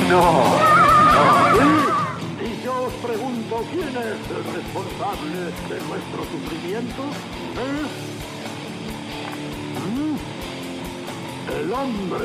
No. Y yo os pregunto, ¿quién es el responsable de nuestro sufrimiento? El hombre.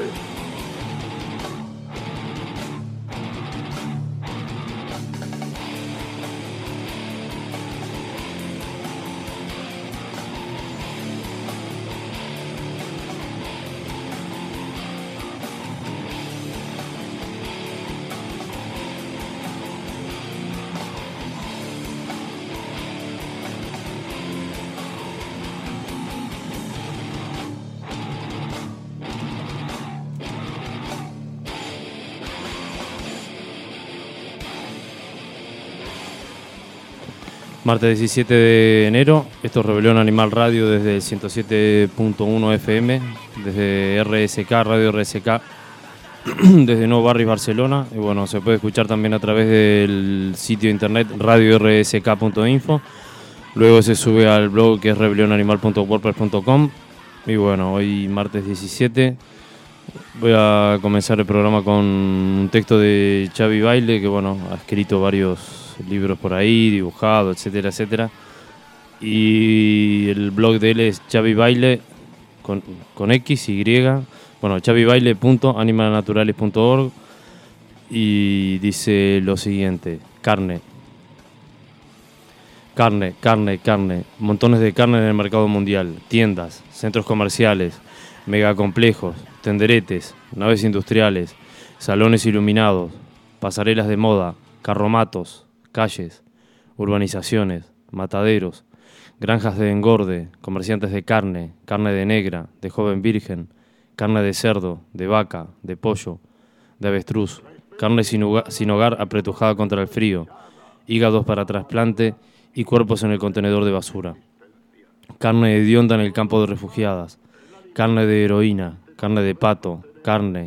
Martes 17 de enero, esto es Rebelión Animal Radio desde el 107.1 FM, desde RSK, Radio RSK, desde Nuevo Barris, Barcelona. Y bueno, se puede escuchar también a través del sitio de internet radiorsk.info. Luego se sube al blog que es rebelionanimal.wordpress.com. Y bueno, hoy martes 17 voy a comenzar el programa con un texto de Xavi Baile, que bueno, ha escrito varios libros por ahí, dibujado, etcétera, etcétera. Y el blog de él es Xavi Baile con X, Y, bueno, xavibaile.animalnaturales.org, y dice lo siguiente: carne, montones de carne en el mercado mundial, tiendas, centros comerciales, megacomplejos, tenderetes, naves industriales, salones iluminados, pasarelas de moda, carromatos, calles, urbanizaciones, mataderos, granjas de engorde, comerciantes de carne de negra, de joven virgen, carne de cerdo, de vaca, de pollo, de avestruz, carne sin hogar apretujada contra el frío, hígados para trasplante y cuerpos en el contenedor de basura, carne hedionda en el campo de refugiadas, carne de heroína, carne de pato, carne,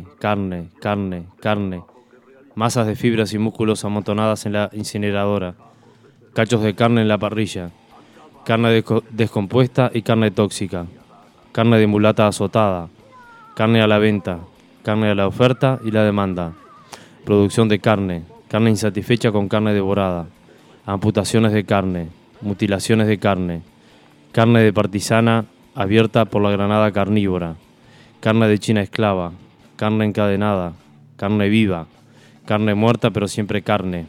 masas de fibras y músculos amontonadas en la incineradora, cachos de carne en la parrilla, carne descompuesta y carne tóxica, carne de mulata azotada, carne a la venta, carne a la oferta y la demanda, producción de carne insatisfecha con carne devorada, amputaciones de carne, mutilaciones de carne de partisana abierta por la granada carnívora, carne de china esclava, carne encadenada, carne viva, carne muerta pero siempre carne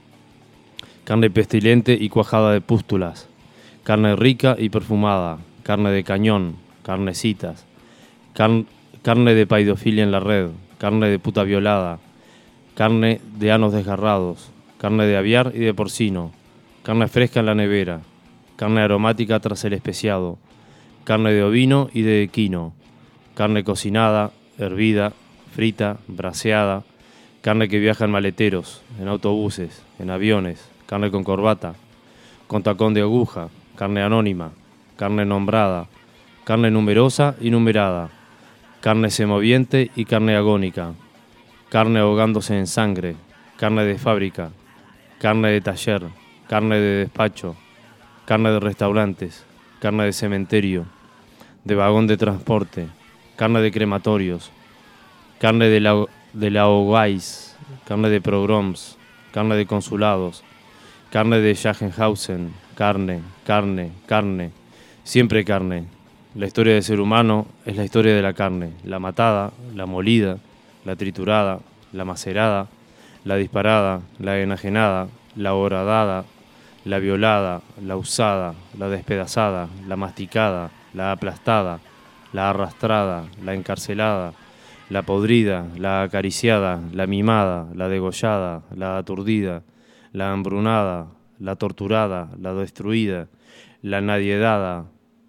pestilente y cuajada de pústulas, carne rica y perfumada, carne de cañón, carnecitas, carne de paidofilia en la red, carne de puta violada, carne de anos desgarrados, carne de aviar y de porcino, carne fresca en la nevera, carne aromática tras el especiado, carne de ovino y de equino, carne cocinada, hervida, frita, braseada, carne que viaja en maleteros, en autobuses, en aviones, carne con corbata, con tacón de aguja, carne anónima, carne nombrada, carne numerosa y numerada, carne semoviente y carne agónica, carne ahogándose en sangre, carne de fábrica, carne de taller, carne de despacho, carne de restaurantes, carne de cementerio, de vagón de transporte, carne de crematorios, carne de la Ogais, carne de pogroms, carne de consulados, carne de Sachsenhausen, carne, siempre carne. La historia del ser humano es la historia de la carne, la matada, la molida, la triturada, la macerada, la disparada, la enajenada, la horadada, la violada, la usada, la despedazada, la masticada, la aplastada, la arrastrada, la encarcelada, la podrida, la acariciada, la mimada, la degollada, la aturdida, la hambrunada, la torturada, la destruida, la nadieada,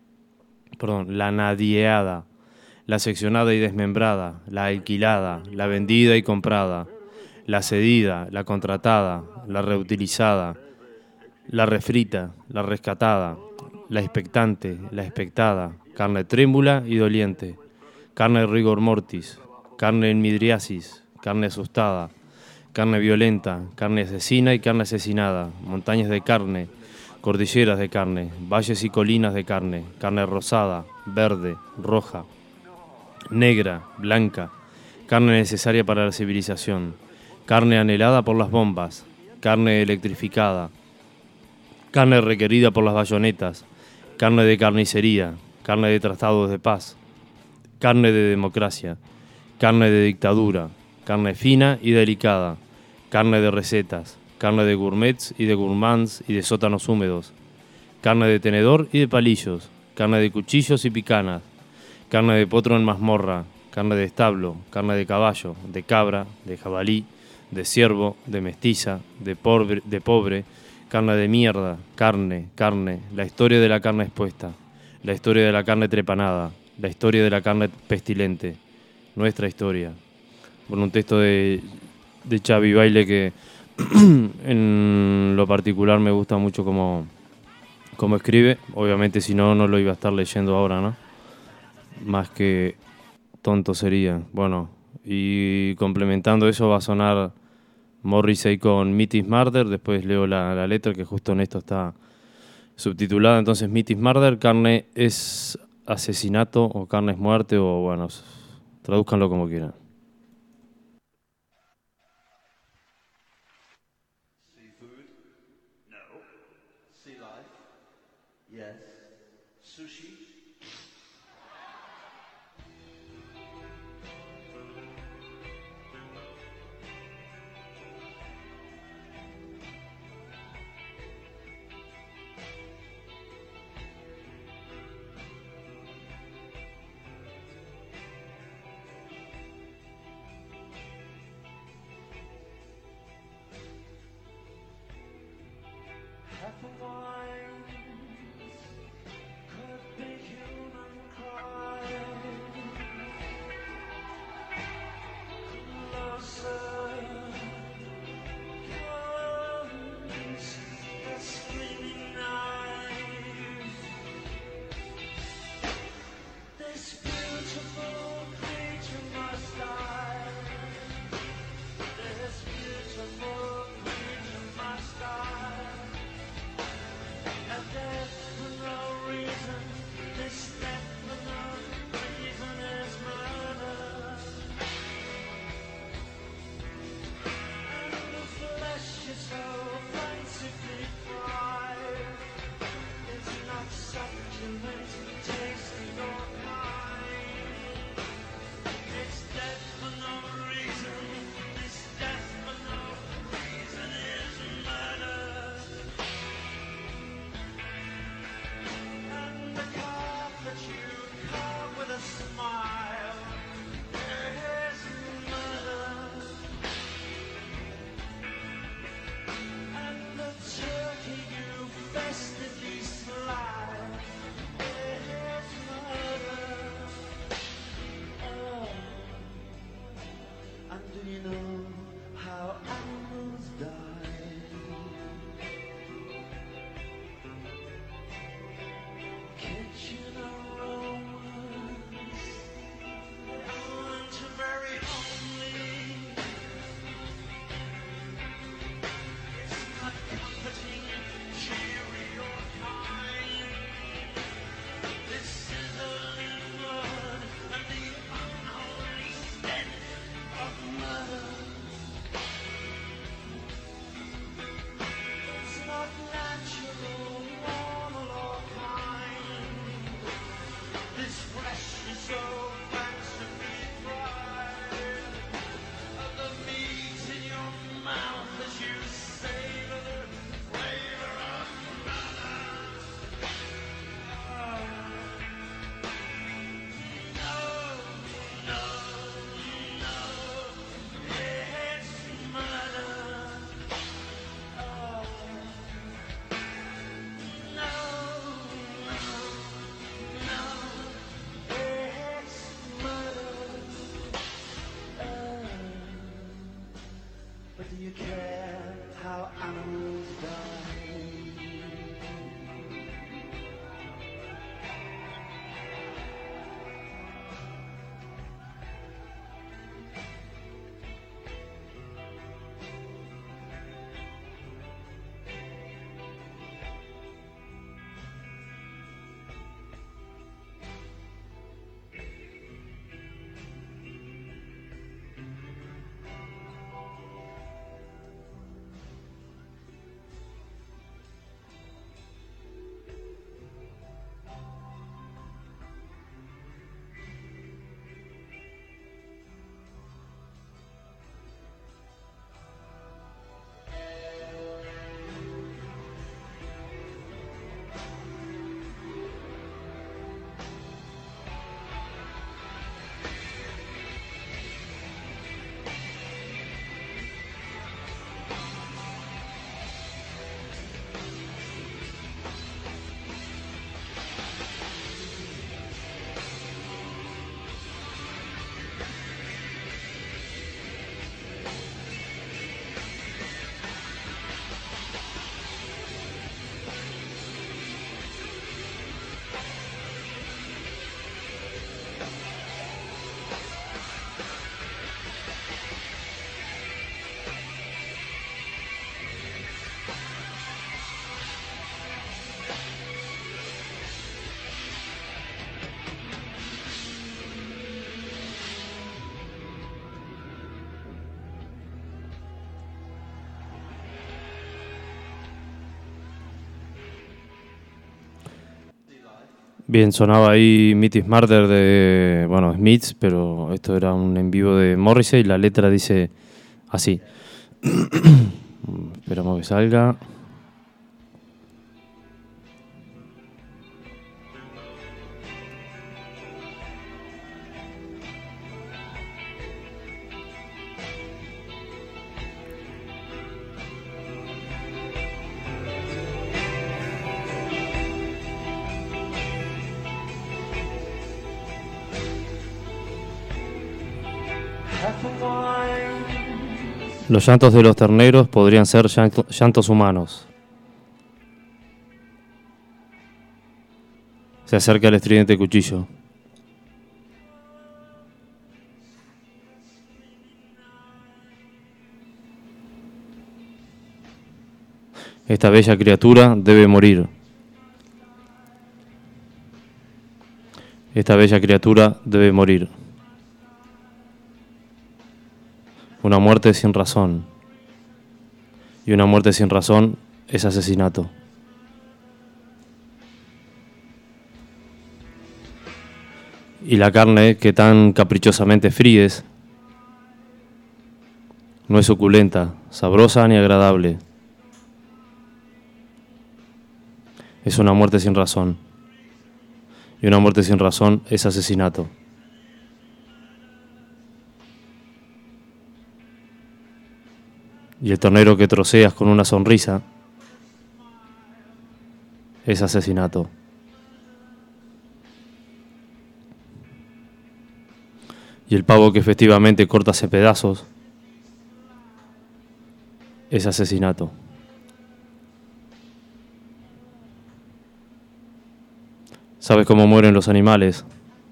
la seccionada y desmembrada, la alquilada, la vendida y comprada, la cedida, la contratada, la reutilizada, la refrita, la rescatada, la expectante, la expectada, carne trémula y doliente, carne rigor mortis, carne en midriasis, carne asustada, carne violenta, carne asesina y carne asesinada, montañas de carne, cordilleras de carne, valles y colinas de carne, carne rosada, verde, roja, negra, blanca, carne necesaria para la civilización, carne anhelada por las bombas, carne electrificada, carne requerida por las bayonetas, carne de carnicería, carne de tratados de paz, carne de democracia, carne de dictadura, carne fina y delicada, carne de recetas, carne de gourmets y de gourmands y de sótanos húmedos, carne de tenedor y de palillos, carne de cuchillos y picanas, carne de potro en mazmorra, carne de establo, carne de caballo, de cabra, de jabalí, de ciervo, de mestiza, de pobre, carne de mierda, carne, la historia de la carne expuesta, la historia de la carne trepanada, la historia de la carne pestilente, nuestra historia. Bueno, un texto de Xavi Baile que en lo particular me gusta mucho cómo escribe. Obviamente si no, no lo iba a estar leyendo ahora, ¿no? Más que tonto sería. Bueno, y complementando eso va a sonar Morrissey con Meat is Murder. Después leo la letra que justo en esto está subtitulada. Entonces, Meat is Murder, carne es asesinato o carne es muerte, o bueno, tradúzcanlo como quieran. Seafood? No. Sea life? Yes. Sushi? Half a wine could be human crime. Closer comes the screaming knife. This beautiful creature must die. This beautiful creature must die. A death for no reason, this death for no reason is murder. And the flesh is so fancifully fried, it's not succulent, tasty or kind. It's death for no reason, this death for no reason is murder. And the carve that you carve with a smile is murder. And the turkey you festively slice is murder. Oh, and do you know how animals die? Kitchen aromas, they aren't very homely. It's not comforting, cheery or kind. This sizzling blood and the unholy stench of murder. It's not natural, normal or kind. This flesh is so fancifully fried. The meat in your mouth as you savor the flavor of murder. No, no, no, it's murder. No, no, it's murder. But do you care how animals die? Bien, sonaba ahí Meat is Murder de, bueno, Smiths, pero esto era un en vivo de Morrissey y la letra dice así. Esperamos que salga. Los llantos de los terneros podrían ser llantos humanos. Se acerca el estridente cuchillo. Esta bella criatura debe morir. Esta bella criatura debe morir. Una muerte sin razón. Y una muerte sin razón es asesinato. Y la carne que tan caprichosamente fríes no es suculenta, sabrosa ni agradable. Es una muerte sin razón. Y una muerte sin razón es asesinato. Y el ternero que troceas con una sonrisa es asesinato. Y el pavo que efectivamente cortas en pedazos es asesinato. ¿Sabes cómo mueren los animales?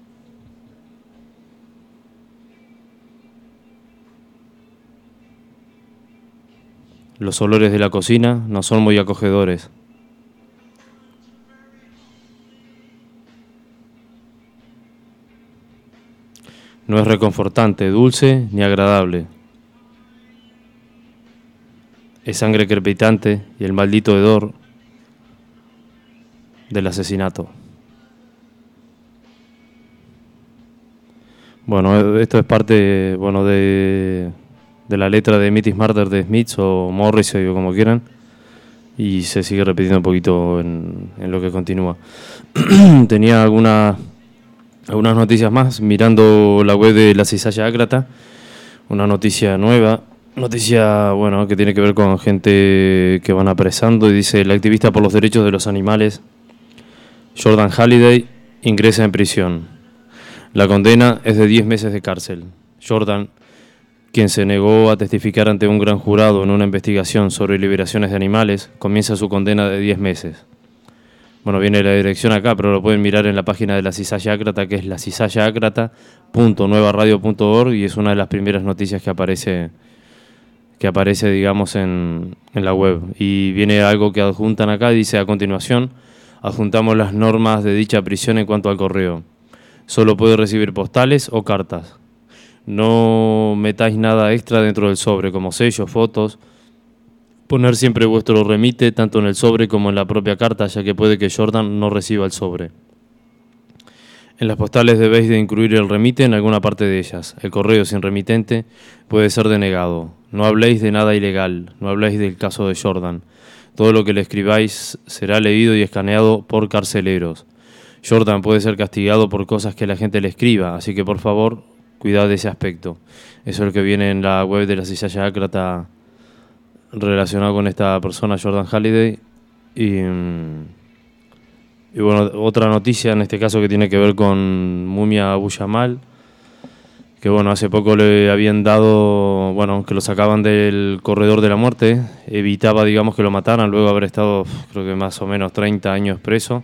Los olores de la cocina no son muy acogedores. No es reconfortante, dulce ni agradable. Es sangre crepitante y el maldito hedor del asesinato. Bueno, esto es parte, bueno, de la letra de Meat is Murder de Smiths o Morrissey o como quieran, y se sigue repitiendo un poquito en lo que continúa. Tenía algunas noticias más mirando la web de la Cizalla Ácrata, una noticia nueva, noticia bueno que tiene que ver con gente que van apresando, y dice: el activista por los derechos de los animales Jordan Halliday ingresa en prisión. La condena es de 10 meses de cárcel. Jordan, quien se negó a testificar ante un gran jurado en una investigación sobre liberaciones de animales, comienza su condena de 10 meses. Bueno, viene la dirección acá, pero lo pueden mirar en la página de la Cizalla Ácrata, que es lacizallaacrata.nuevaradio.org, y es una de las primeras noticias que aparece digamos, en la web. Y viene algo que adjuntan acá, y dice: a continuación, adjuntamos las normas de dicha prisión en cuanto al correo. Solo puede recibir postales o cartas. No metáis nada extra dentro del sobre, como sellos, fotos. Poner siempre vuestro remite, tanto en el sobre como en la propia carta, ya que puede que Jordan no reciba el sobre. En las postales debéis de incluir el remite en alguna parte de ellas. El correo sin remitente puede ser denegado. No habléis de nada ilegal, no habléis del caso de Jordan. Todo lo que le escribáis será leído y escaneado por carceleros. Jordan puede ser castigado por cosas que la gente le escriba, así que por favor, cuidad de ese aspecto. Eso es lo que viene en la web de la Cizalla Ácrata relacionado con esta persona, Jordan Halliday. Y bueno, otra noticia en este caso que tiene que ver con Mumia Abu Jamal, que bueno, hace poco le habían dado, bueno, que lo sacaban del corredor de la muerte, evitaba, digamos, que lo mataran, luego de haber estado, creo que más o menos 30 años preso.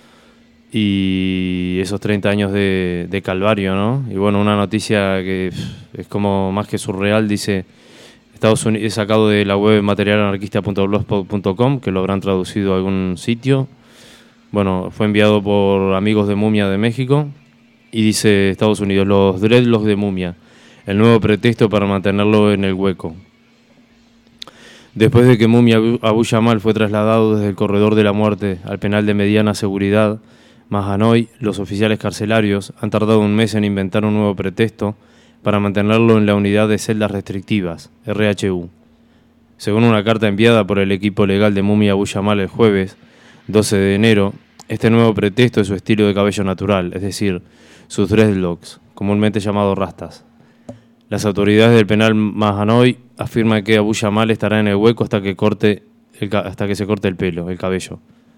Y esos 30 años de calvario, ¿no? Y bueno, una noticia que es como más que surreal, dice: Estados Unidos, es sacado de la web materialanarquista.blogspot.com, que lo habrán traducido a algún sitio. Bueno, fue enviado por amigos de Mumia de México, y dice: Estados Unidos, los dreadlocks de Mumia, el nuevo pretexto para mantenerlo en el hueco. Después de que Mumia Abu Jamal fue trasladado desde el corredor de la muerte al penal de mediana seguridad, Mahanoy, los oficiales carcelarios han tardado un mes en inventar un nuevo pretexto para mantenerlo en la unidad de celdas restrictivas, RHU. Según una carta enviada por el equipo legal de Mumia Abu Jamal el jueves 12 de enero, este nuevo pretexto es su estilo de cabello natural, es decir, sus dreadlocks, comúnmente llamados rastas. Las autoridades del penal Mahanoy afirman que Abu Jamal estará en el hueco hasta que se corte el pelo, el cabello.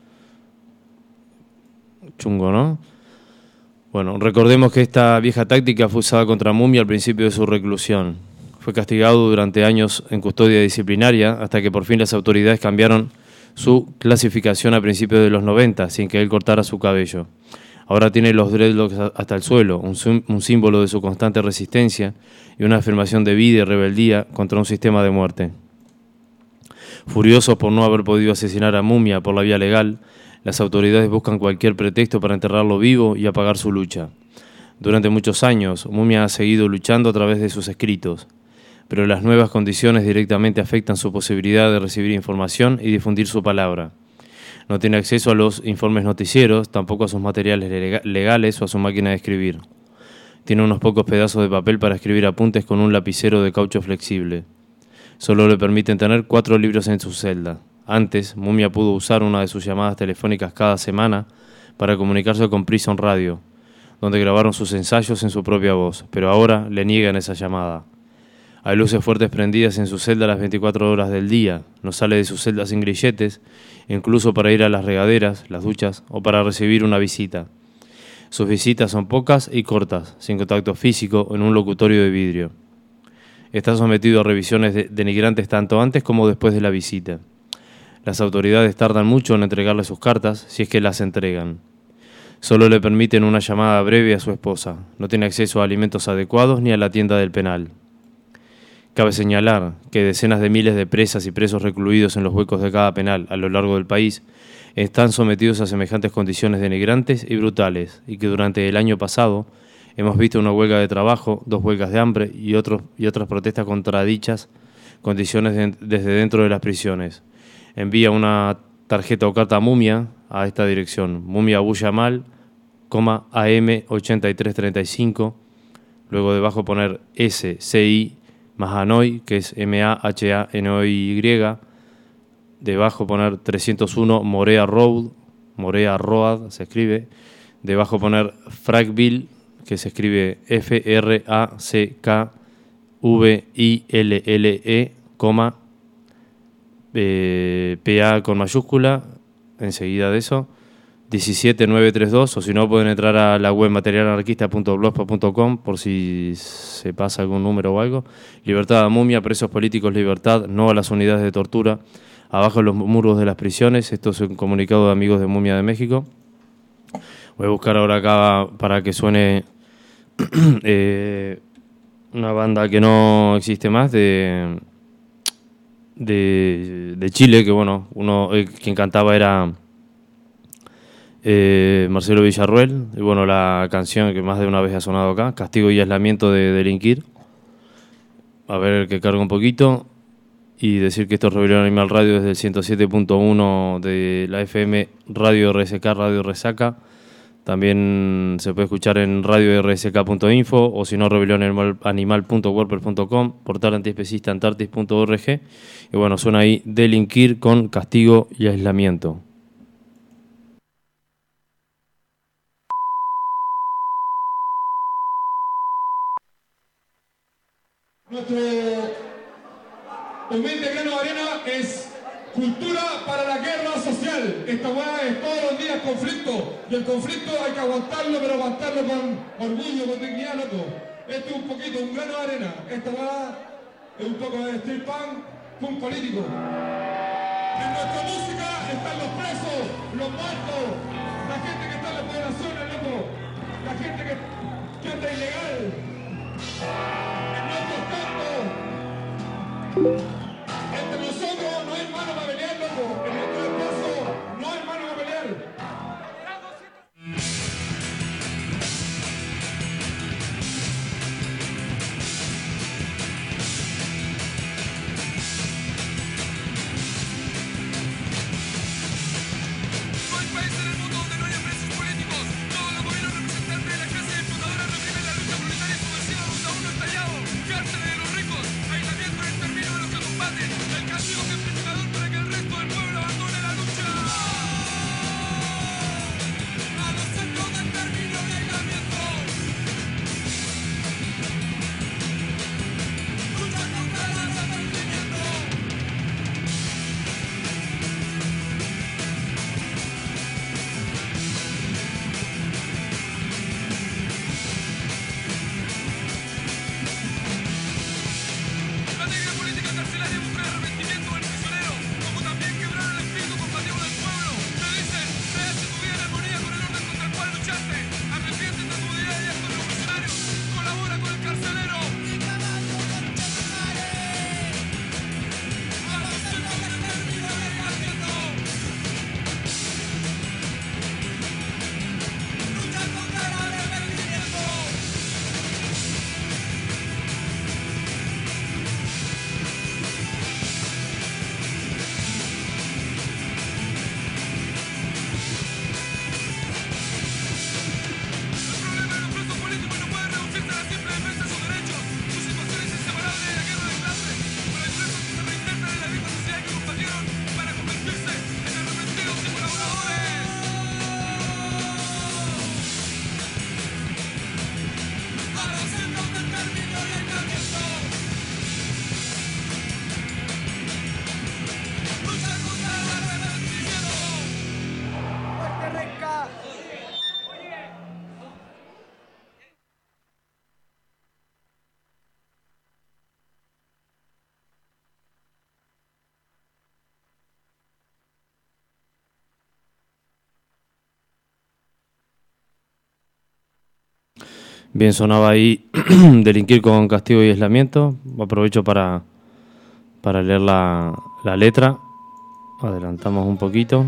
Chungo, ¿no? Bueno, recordemos que esta vieja táctica fue usada contra Mumia al principio de su reclusión. Fue castigado durante años en custodia disciplinaria hasta que por fin las autoridades cambiaron su clasificación a principios de los 90 sin que él cortara su cabello. Ahora tiene los dreadlocks hasta el suelo, un símbolo de su constante resistencia y una afirmación de vida y rebeldía contra un sistema de muerte. Furiosos por no haber podido asesinar a Mumia por la vía legal, las autoridades buscan cualquier pretexto para enterrarlo vivo y apagar su lucha. Durante muchos años, Mumia ha seguido luchando a través de sus escritos, pero las nuevas condiciones directamente afectan su posibilidad de recibir información y difundir su palabra. No tiene acceso a los informes noticieros, tampoco a sus materiales legales o a su máquina de escribir. Tiene unos pocos pedazos de papel para escribir apuntes con un lapicero de caucho flexible. Solo le permiten tener 4 libros en su celda. Antes, Mumia pudo usar una de sus llamadas telefónicas cada semana para comunicarse con Prison Radio, donde grabaron sus ensayos en su propia voz, pero ahora le niegan esa llamada. Hay luces fuertes prendidas en su celda las 24 horas del día, no sale de su celda sin grilletes, incluso para ir a las regaderas, las duchas o para recibir una visita. Sus visitas son pocas y cortas, sin contacto físico, en un locutorio de vidrio. Está sometido a revisiones denigrantes tanto antes como después de la visita. Las autoridades tardan mucho en entregarle sus cartas, si es que las entregan. Solo le permiten una llamada breve a su esposa. No tiene acceso a alimentos adecuados ni a la tienda del penal. Cabe señalar que decenas de miles de presas y presos recluidos en los huecos de cada penal a lo largo del país están sometidos a semejantes condiciones denigrantes y brutales, y que durante el año pasado hemos visto una huelga de trabajo, 2 huelgas de hambre y otras protestas contra dichas condiciones desde dentro de las prisiones. Envía una tarjeta o carta a Mumia a esta dirección: Mumia Abu Jamal, AM 8335, luego debajo poner SCI Mahanoy, que es MAHANOY, debajo poner 301 Morea Road se escribe, debajo poner Frackville, que se escribe FRACKVILLE, PA con mayúscula, enseguida de eso, 17932, o si no pueden entrar a la web materialanarquista.blogspot.com por si se pasa algún número o algo. Libertad a Mumia, presos políticos, libertad, no a las unidades de tortura, abajo los muros de las prisiones. Esto es un comunicado de amigos de Mumia de México. Voy a buscar ahora acá para que suene una banda que no existe más de Chile, que bueno, quien cantaba era Marcelo Villarruel, y bueno, la canción que más de una vez ha sonado acá, Castigo y aislamiento de Delinquir. A ver, que carga un poquito y decir que esto es Rebelión Animal Radio desde el 107.1 de la FM Radio RSK, Radio Resaca. También se puede escuchar en radio.rsk.info o si no, rebelionanimal.wordpress.com, portal antiespecista antartis.org. Y bueno, suena ahí Delinquir con Castigo y aislamiento. Nuestro humilde grano de arena es cultura para la guerra social. Esta hueá es todos los días conflicto. Y el conflicto hay que aguantarlo, pero aguantarlo con orgullo, con dignidad, loco. Esto es un poquito, un grano de arena. Esta hueá es un poco de street punk político. En nuestra música están los presos, los muertos, la gente que está en las poblaciones, loco. La gente que anda ilegal. Entre nosotros no hay mano para pelear, loco. En nuestro espacio no hay mano para pelear. No hay país en el mundo donde no haya presos políticos. Bien, sonaba ahí Delinquir con castigo y aislamiento. Aprovecho para leer la letra. Adelantamos un poquito.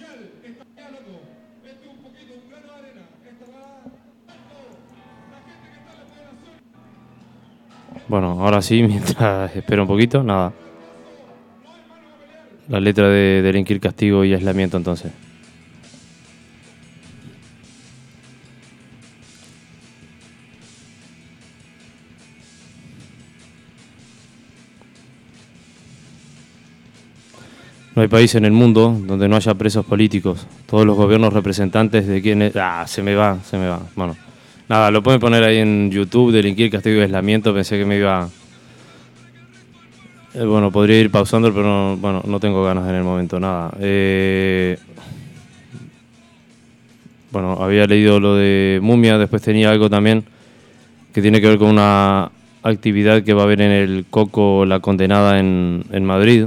Bueno, ahora sí, mientras espero un poquito, nada. La letra de Delinquir, castigo y aislamiento, entonces. No hay país en el mundo donde no haya presos políticos. Todos los gobiernos representantes de quienes... se me va. Bueno, nada, lo pueden poner ahí en YouTube, Delinquir, castigo y aislamiento. Pensé que me iba... bueno, podría ir pausando, pero no tengo ganas en el momento, nada. Bueno, había leído lo de Mumia, después tenía algo también que tiene que ver con una actividad que va a haber en el Coco La Condenada en Madrid,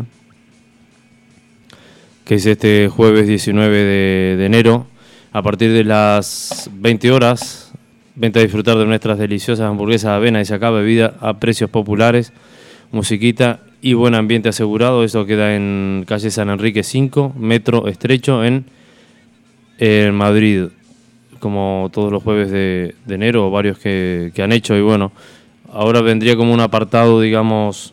que es este jueves 19 de enero, a partir de las 20 horas. Vente a disfrutar de nuestras deliciosas hamburguesas de avena y saca bebida a precios populares, musiquita y buen ambiente asegurado. Eso queda en calle San Enrique 5, metro estrecho en Madrid, como todos los jueves de enero, varios que han hecho. Y bueno, ahora vendría como un apartado, digamos...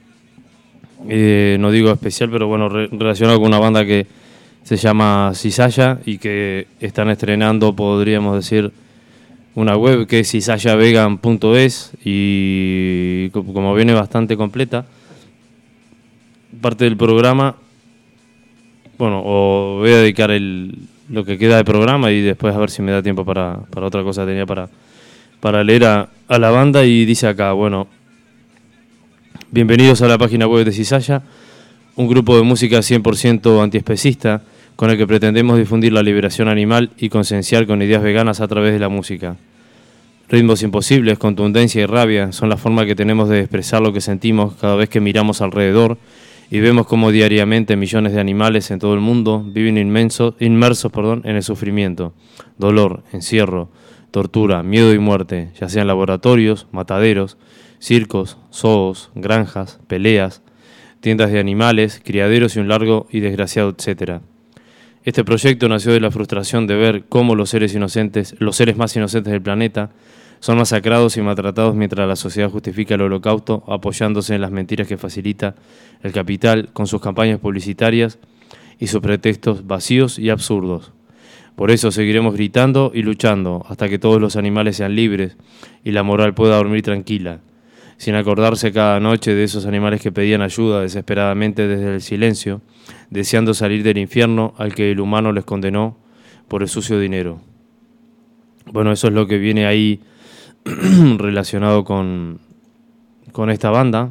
no digo especial, pero bueno, relacionado con una banda que se llama Cizalla y que están estrenando, podríamos decir, una web que es cizallavegan.es, y como viene bastante completa, parte del programa, bueno, o voy a dedicar lo que queda de programa y después a ver si me da tiempo para otra cosa. Tenía para leer a la banda, y dice acá, bueno... Bienvenidos a la página web de Cizalla, un grupo de música 100% antiespecista con el que pretendemos difundir la liberación animal y concienciar con ideas veganas a través de la música. Ritmos imposibles, contundencia y rabia son la forma que tenemos de expresar lo que sentimos cada vez que miramos alrededor y vemos cómo diariamente millones de animales en todo el mundo viven inmersos en el sufrimiento, dolor, encierro, tortura, miedo y muerte, ya sean laboratorios, mataderos, circos, zoos, granjas, peleas, tiendas de animales, criaderos y un largo y desgraciado etcétera. Este proyecto nació de la frustración de ver cómo los seres más inocentes del planeta, son masacrados y maltratados mientras la sociedad justifica el holocausto apoyándose en las mentiras que facilita el capital con sus campañas publicitarias y sus pretextos vacíos y absurdos. Por eso seguiremos gritando y luchando hasta que todos los animales sean libres y la moral pueda dormir tranquila, sin acordarse cada noche de esos animales que pedían ayuda desesperadamente desde el silencio, deseando salir del infierno al que el humano les condenó por el sucio dinero. Bueno, eso es lo que viene ahí relacionado con esta banda.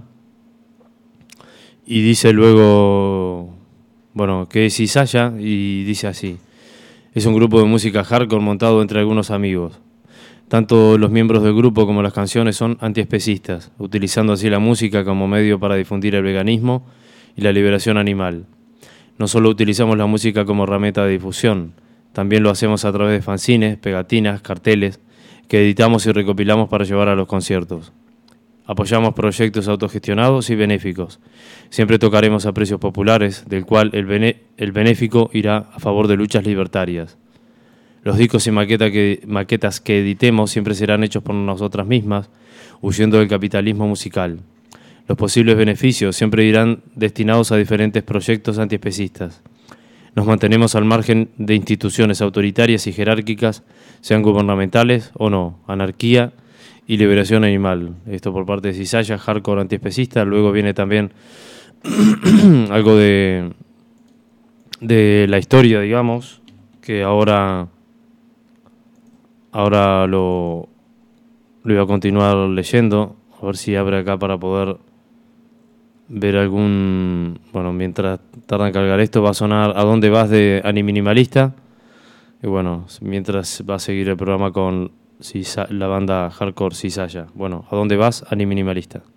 Y dice luego, bueno, que es Cizalla, y dice así: es un grupo de música hardcore montado entre algunos amigos. Tanto los miembros del grupo como las canciones son antiespecistas, utilizando así la música como medio para difundir el veganismo y la liberación animal. No solo utilizamos la música como herramienta de difusión, también lo hacemos a través de fanzines, pegatinas, carteles, que editamos y recopilamos para llevar a los conciertos. Apoyamos proyectos autogestionados y benéficos. Siempre tocaremos a precios populares, del cual el benéfico irá a favor de luchas libertarias. Los discos y maquetas que editemos siempre serán hechos por nosotras mismas, huyendo del capitalismo musical. Los posibles beneficios siempre irán destinados a diferentes proyectos antiespecistas. Nos mantenemos al margen de instituciones autoritarias y jerárquicas, sean gubernamentales o no, anarquía y liberación animal. Esto por parte de Cizalla, hardcore antiespecista. Luego viene también algo de la historia, digamos, que ahora lo iba a continuar leyendo, a ver si abre acá para poder ver algún... Bueno, mientras tarda en cargar esto, va a sonar ¿A dónde vas? De Animinimalista. Y bueno, mientras va a seguir el programa con la banda hardcore Cizalla. Bueno, ¿A dónde vas? Animinimalista.